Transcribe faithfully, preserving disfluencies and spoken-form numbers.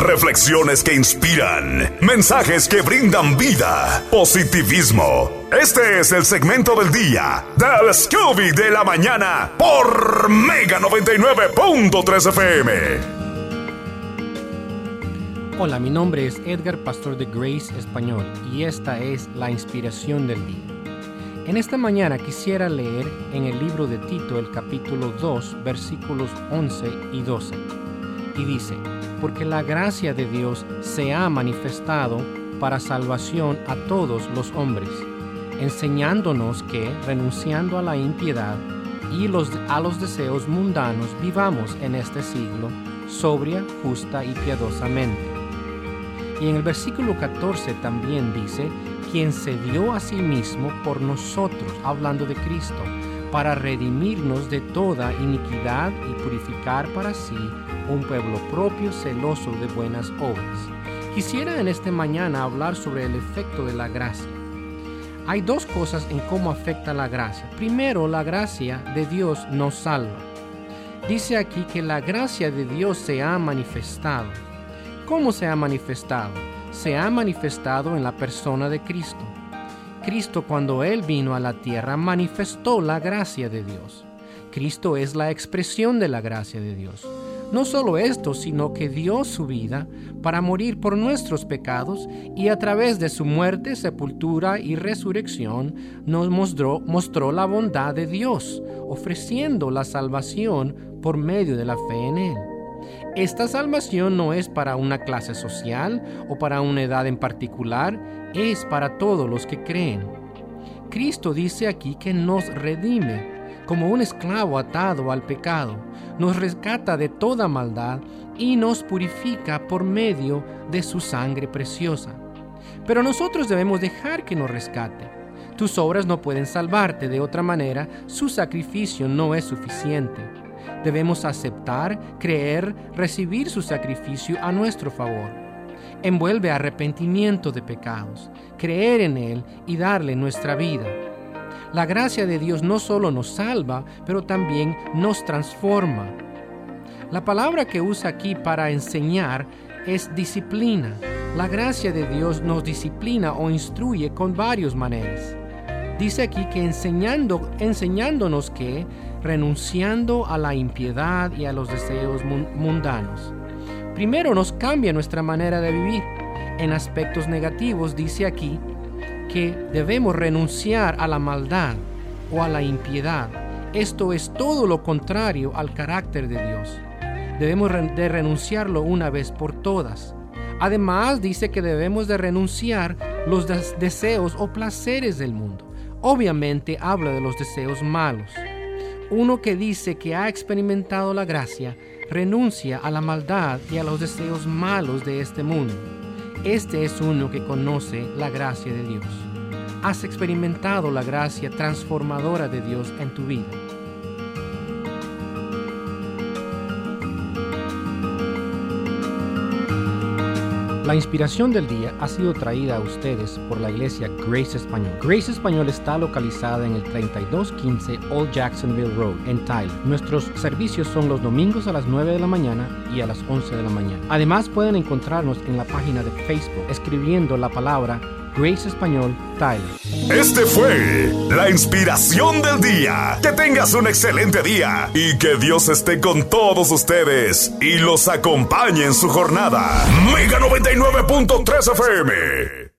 reflexiones que inspiran, mensajes que brindan vida, positivismo. Este es el segmento del día del Scooby de la mañana por Mega noventa y nueve punto tres F M. Hola, mi nombre es Edgar, pastor de Grace Español, y esta es la inspiración del día. En esta mañana quisiera leer en el libro de Tito el capítulo dos, versículos once y doce. Y dice: porque la gracia de Dios se ha manifestado para salvación a todos los hombres, enseñándonos que, renunciando a la impiedad y los, a los deseos mundanos, vivamos en este siglo sobria, justa y piadosamente. Y en el versículo catorce también dice: quien se dio a sí mismo por nosotros, hablando de Cristo, para redimirnos de toda iniquidad y purificar para sí un pueblo propio celoso de buenas obras. Quisiera en esta mañana hablar sobre el efecto de la gracia. Hay dos cosas en cómo afecta la gracia. Primero, la gracia de Dios nos salva. Dice aquí que la gracia de Dios se ha manifestado. ¿Cómo se ha manifestado? Se ha manifestado en la persona de Cristo. Cristo, cuando Él vino a la tierra, manifestó la gracia de Dios. Cristo es la expresión de la gracia de Dios. No solo esto, sino que dio su vida para morir por nuestros pecados y a través de su muerte, sepultura y resurrección nos mostró, mostró la bondad de Dios, ofreciendo la salvación por medio de la fe en Él. Esta salvación no es para una clase social o para una edad en particular, es para todos los que creen. Cristo dice aquí que nos redime como un esclavo atado al pecado, nos rescata de toda maldad y nos purifica por medio de su sangre preciosa. Pero nosotros debemos dejar que nos rescate. Tus obras no pueden salvarte, de otra manera su sacrificio no es suficiente. Debemos aceptar, creer, recibir su sacrificio a nuestro favor. Envuelve arrepentimiento de pecados, creer en Él y darle nuestra vida. La gracia de Dios no solo nos salva, pero también nos transforma. La palabra que usa aquí para enseñar es disciplina. La gracia de Dios nos disciplina o instruye con varias maneras. Dice aquí que enseñando, enseñándonos que, renunciando a la impiedad y a los deseos mundanos. Primero nos cambia nuestra manera de vivir. En aspectos negativos dice aquí que debemos renunciar a la maldad o a la impiedad. Esto es todo lo contrario al carácter de Dios. Debemos de renunciarlo una vez por todas. Además dice que debemos de renunciar los des- deseos o placeres del mundo. Obviamente habla de los deseos malos. Uno que dice que ha experimentado la gracia renuncia a la maldad y a los deseos malos de este mundo. Este es uno que conoce la gracia de Dios. Has experimentado la gracia transformadora de Dios en tu vida. La inspiración del día ha sido traída a ustedes por la iglesia Grace Español. Grace Español está localizada en el treinta y dos quince Old Jacksonville Road, en Tyler. Nuestros servicios son los domingos a las nueve de la mañana y a las once de la mañana. Además, pueden encontrarnos en la página de Facebook escribiendo la palabra Grace Español Tyler. Este fue la inspiración del día. Que tengas un excelente día y que Dios esté con todos ustedes y los acompañe en su jornada. Mega noventa y nueve punto tres F M.